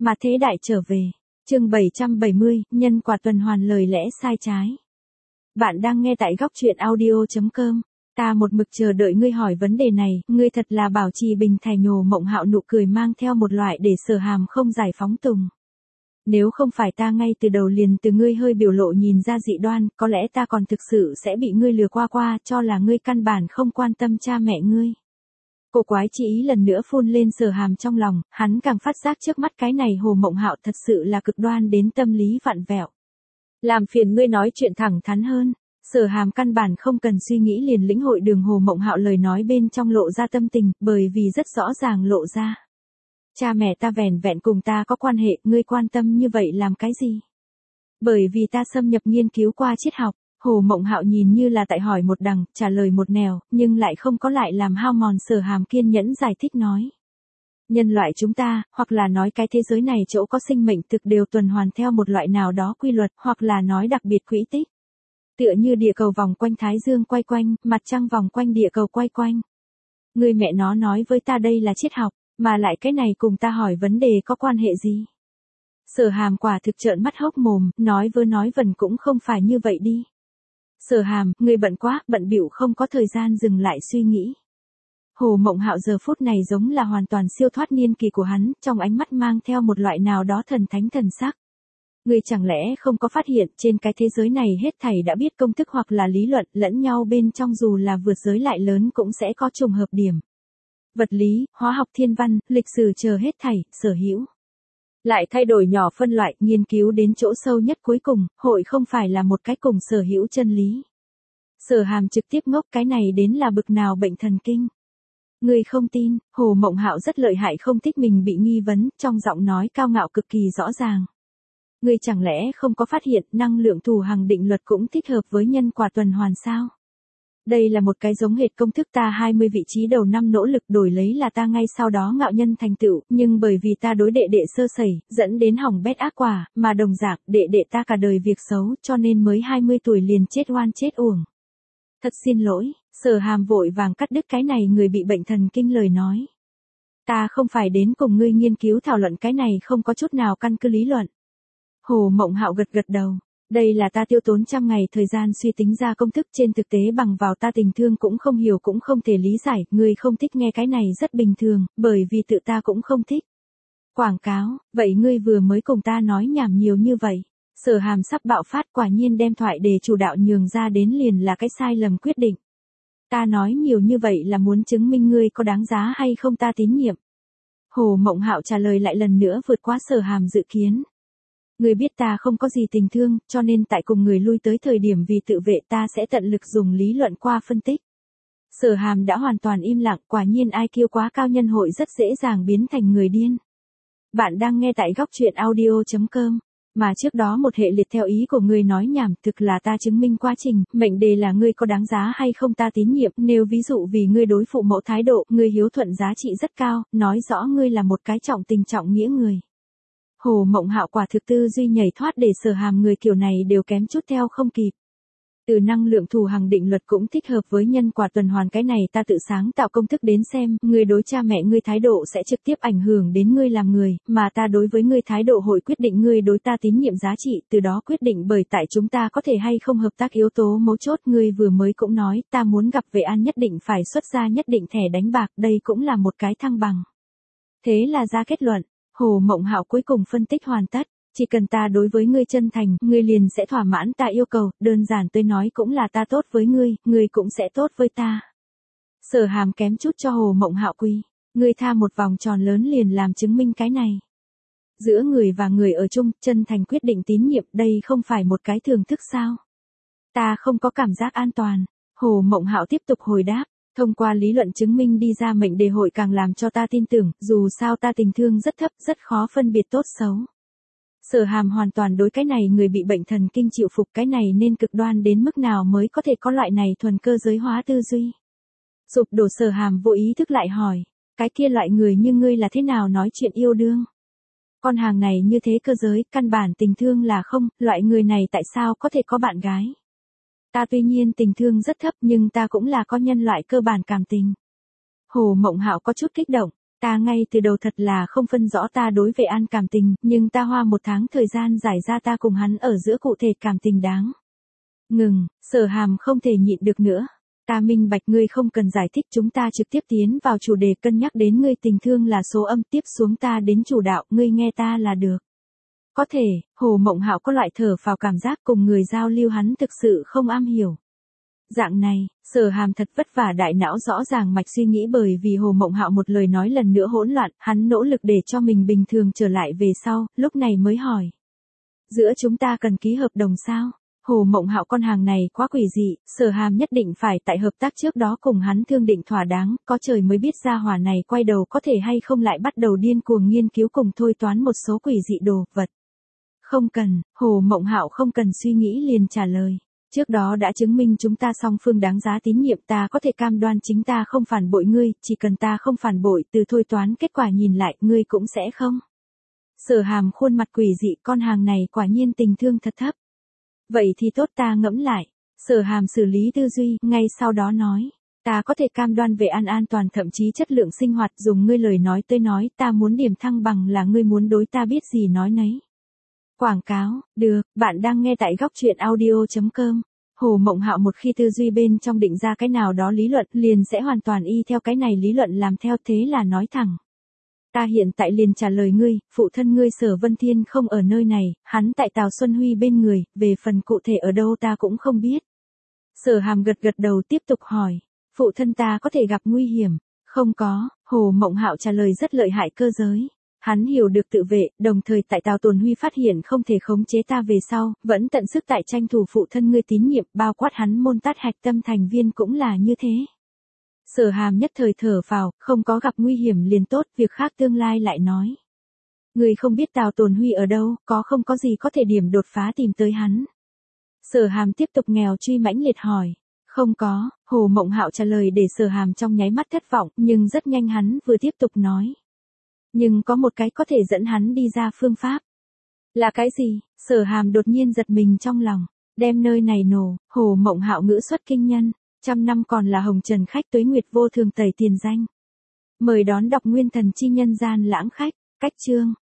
Mà thế đại trở về. Chương 770, nhân quả tuần hoàn lời lẽ sai trái. Bạn đang nghe tại góc truyện audio.com. Ta một mực chờ đợi ngươi hỏi vấn đề này, ngươi thật là bảo trì bình thản. Nhổ Mộng Hạo nụ cười mang theo một loại để Sở Hàm không giải phóng tùng. Nếu không phải ta ngay từ đầu liền từ ngươi hơi biểu lộ nhìn ra dị đoan, có lẽ ta còn thực sự sẽ bị ngươi lừa qua cho là ngươi căn bản không quan tâm cha mẹ ngươi. Cô quái chỉ ý lần nữa phun lên Sở Hàm trong lòng, hắn càng phát giác trước mắt cái này Hồ Mộng Hạo thật sự là cực đoan đến tâm lý vặn vẹo. Làm phiền ngươi nói chuyện thẳng thắn hơn. Sở Hàm căn bản không cần suy nghĩ liền lĩnh hội đường Hồ Mộng Hạo lời nói bên trong lộ ra tâm tình, bởi vì rất rõ ràng lộ ra. Cha mẹ ta vẻn vẹn cùng ta có quan hệ, ngươi quan tâm như vậy làm cái gì? Bởi vì ta xâm nhập nghiên cứu qua triết học. Hồ Mộng Hạo nhìn như là tại hỏi một đằng, trả lời một nẻo, nhưng lại không có lại làm hao mòn Sở Hàm kiên nhẫn giải thích nói. Nhân loại chúng ta, hoặc là nói cái thế giới này chỗ có sinh mệnh thực đều tuần hoàn theo một loại nào đó quy luật, hoặc là nói đặc biệt quỹ tích. Tựa như địa cầu vòng quanh Thái Dương quay quanh, mặt trăng vòng quanh địa cầu quay quanh. Người mẹ nó nói với ta đây là triết học, mà lại cái này cùng ta hỏi vấn đề có quan hệ gì? Sở Hàm quả thực trợn mắt hốc mồm, nói vần cũng không phải như vậy đi. Sở Hàm, ngươi bận quá, bận bịu không có thời gian dừng lại suy nghĩ. Hồ Mộng Hạo giờ phút này giống là hoàn toàn siêu thoát niên kỳ của hắn, trong ánh mắt mang theo một loại nào đó thần thánh thần sắc. Ngươi chẳng lẽ không có phát hiện trên cái thế giới này hết thảy đã biết công thức hoặc là lý luận lẫn nhau bên trong dù là vượt giới lại lớn cũng sẽ có trùng hợp điểm. Vật lý, hóa học thiên văn, lịch sử chờ hết thảy, sở hữu. Lại thay đổi nhỏ phân loại, nghiên cứu đến chỗ sâu nhất cuối cùng, hội không phải là một cái cùng sở hữu chân lý. Sở Hàm trực tiếp ngốc cái này đến là bực nào bệnh thần kinh. Ngươi không tin, Hồ Mộng Hạo rất lợi hại không thích mình bị nghi vấn, trong giọng nói cao ngạo cực kỳ rõ ràng. Ngươi chẳng lẽ không có phát hiện năng lượng thù hằng định luật cũng thích hợp với nhân quả tuần hoàn sao? Đây là một cái giống hệt công thức ta 20 vị trí đầu năm nỗ lực đổi lấy là ta ngay sau đó ngạo nhân thành tựu, nhưng bởi vì ta đối đệ đệ sơ sẩy, dẫn đến hỏng bét ác quả, mà đồng dạng đệ đệ ta cả đời việc xấu cho nên mới 20 tuổi liền chết oan chết uổng. Thật xin lỗi, Sở Hàm vội vàng cắt đứt cái này người bị bệnh thần kinh lời nói. Ta không phải đến cùng ngươi nghiên cứu thảo luận cái này không có chút nào căn cứ lý luận. Hồ Mộng Hạo gật đầu. Đây là ta tiêu tốn trăm ngày thời gian suy tính ra công thức trên thực tế bằng vào ta tình thương cũng không hiểu cũng không thể lý giải, ngươi không thích nghe cái này rất bình thường, bởi vì tự ta cũng không thích. Quảng cáo, vậy ngươi vừa mới cùng ta nói nhảm nhiều như vậy. Sở Hàm sắp bạo phát quả nhiên đem thoại để chủ đạo nhường ra đến liền là cái sai lầm quyết định. Ta nói nhiều như vậy là muốn chứng minh ngươi có đáng giá hay không ta tín nhiệm. Hồ Mộng Hạo trả lời lại lần nữa vượt quá Sở Hàm dự kiến. Ngươi biết ta không có gì tình thương, cho nên tại cùng người lui tới thời điểm vì tự vệ ta sẽ tận lực dùng lý luận qua phân tích. Sở Hàm đã hoàn toàn im lặng, quả nhiên IQ quá cao nhân hội rất dễ dàng biến thành người điên. Bạn đang nghe tại góc truyện audio.com. Mà trước đó một hệ liệt theo ý của ngươi nói nhảm thực là ta chứng minh quá trình, mệnh đề là ngươi có đáng giá hay không ta tín nhiệm, nếu ví dụ vì ngươi đối phụ mẫu thái độ, ngươi hiếu thuận giá trị rất cao, nói rõ ngươi là một cái trọng tình trọng nghĩa người. Hồ Mộng Hạo quả thực tư duy nhảy thoát để Sở Hàm người kiểu này đều kém chút theo không kịp. Từ năng lượng thù hằng định luật cũng thích hợp với nhân quả tuần hoàn cái này ta tự sáng tạo công thức đến xem, ngươi đối cha mẹ ngươi thái độ sẽ trực tiếp ảnh hưởng đến ngươi làm người, mà ta đối với ngươi thái độ hội quyết định ngươi đối ta tín nhiệm giá trị, từ đó quyết định bởi tại chúng ta có thể hay không hợp tác yếu tố mấu chốt ngươi vừa mới cũng nói, ta muốn gặp Vệ An nhất định phải xuất ra nhất định thẻ đánh bạc, đây cũng là một cái thăng bằng. Thế là ra kết luận. Hồ Mộng Hạo cuối cùng phân tích hoàn tất, chỉ cần ta đối với ngươi chân thành, ngươi liền sẽ thỏa mãn ta yêu cầu, đơn giản tôi nói cũng là ta tốt với ngươi cũng sẽ tốt với ta. Sở Hàm kém chút cho Hồ Mộng Hạo quy, ngươi tha một vòng tròn lớn liền làm chứng minh cái này. Giữa người và người ở chung, chân thành quyết định tín nhiệm, đây không phải một cái thường thức sao? Ta không có cảm giác an toàn. Hồ Mộng Hạo tiếp tục hồi đáp. Thông qua lý luận chứng minh đi ra mệnh đề hội càng làm cho ta tin tưởng, dù sao ta tình thương rất thấp, rất khó phân biệt tốt xấu. Sở Hàm hoàn toàn đối cái này người bị bệnh thần kinh chịu phục cái này nên cực đoan đến mức nào mới có thể có loại này thuần cơ giới hóa tư duy. Sụp đổ Sở Hàm vô ý thức lại hỏi, cái kia loại người như ngươi là thế nào nói chuyện yêu đương? Con hàng này như thế cơ giới, căn bản tình thương là không, loại người này tại sao có thể có bạn gái? Ta tuy nhiên tình thương rất thấp nhưng ta cũng là có nhân loại cơ bản cảm tình. Hồ Mộng Hạo có chút kích động, Ta ngay từ đầu thật là không phân rõ ta đối Vệ An cảm tình, nhưng ta hoa 1 tháng thời gian giải ra ta cùng hắn ở giữa cụ thể cảm tình đáng. Ngừng, Sở Hàm không thể nhịn được nữa. Ta minh bạch ngươi không cần giải thích, chúng ta trực tiếp tiến vào chủ đề, cân nhắc đến ngươi tình thương là số âm, tiếp xuống ta đến chủ đạo, ngươi nghe ta là được. Có thể, Hồ Mộng Hạo có loại thở phào cảm giác cùng người giao lưu hắn thực sự không am hiểu. Dạng này, Sở Hàm thật vất vả đại não rõ ràng mạch suy nghĩ, bởi vì Hồ Mộng Hạo một lời nói lần nữa hỗn loạn, hắn nỗ lực để cho mình bình thường trở lại về sau, lúc này mới hỏi. Giữa chúng ta cần ký hợp đồng sao? Hồ Mộng Hạo con hàng này quá quỷ dị, Sở Hàm nhất định phải tại hợp tác trước đó cùng hắn thương định thỏa đáng, có trời mới biết gia hỏa này quay đầu có thể hay không lại bắt đầu điên cuồng nghiên cứu cùng thôi toán một số quỷ dị đồ vật. Không cần, Hồ Mộng Hạo không cần suy nghĩ liền trả lời. Trước đó đã chứng minh chúng ta song phương đáng giá tín nhiệm, ta có thể cam đoan chính ta không phản bội ngươi, chỉ cần ta không phản bội, từ thôi toán kết quả nhìn lại, ngươi cũng sẽ không. Sở Hàm khuôn mặt quỷ dị, con hàng này quả nhiên tình thương thật thấp. Vậy thì tốt, ta ngẫm lại. Sở Hàm xử lý tư duy, ngay sau đó nói. Ta có thể cam đoan về an toàn thậm chí chất lượng sinh hoạt, dùng ngươi lời nói tới nói, ta muốn điểm thăng bằng là ngươi muốn đối ta biết gì nói nấy. Quảng cáo, được, bạn đang nghe tại góc truyện audio.com. Hồ Mộng Hạo một khi tư duy bên trong định ra cái nào đó lý luận, liền sẽ hoàn toàn y theo cái này lý luận làm theo, thế là nói thẳng. Ta hiện tại liền trả lời ngươi, phụ thân ngươi Sở Vân Thiên không ở nơi này, hắn tại Tào Xuân Huy bên người, về phần cụ thể ở đâu ta cũng không biết. Sở Hàm gật gật đầu tiếp tục hỏi, phụ thân ta có thể gặp nguy hiểm? Không có, Hồ Mộng Hạo trả lời rất lợi hại cơ giới. Hắn hiểu được tự vệ, đồng thời tại Tào Tồn Huy phát hiện không thể khống chế ta về sau, vẫn tận sức tại tranh thủ phụ thân ngươi tín nhiệm, bao quát hắn môn tát hạch tâm thành viên cũng là như thế. Sở Hàm nhất thời thở phào, không có gặp nguy hiểm liền tốt, việc khác tương lai lại nói. Ngươi không biết Tào Tồn Huy ở đâu, có không có gì có thể điểm đột phá tìm tới hắn. Sở Hàm tiếp tục nghèo truy mãnh liệt hỏi. Không có, Hồ Mộng Hạo trả lời để Sở Hàm trong nháy mắt thất vọng, nhưng rất nhanh hắn vừa tiếp tục nói. Nhưng có một cái có thể dẫn hắn đi ra phương pháp. Là cái gì? Sở Hàm đột nhiên giật mình trong lòng. Đem nơi này nổ, Hồ Mộng Hạo ngữ xuất kinh nhân. 100 năm còn là hồng trần khách, tuế nguyệt vô thường tẩy tiền danh. Mời đón đọc Nguyên Thần Chi Nhân Gian Lãng Khách. Cách chương.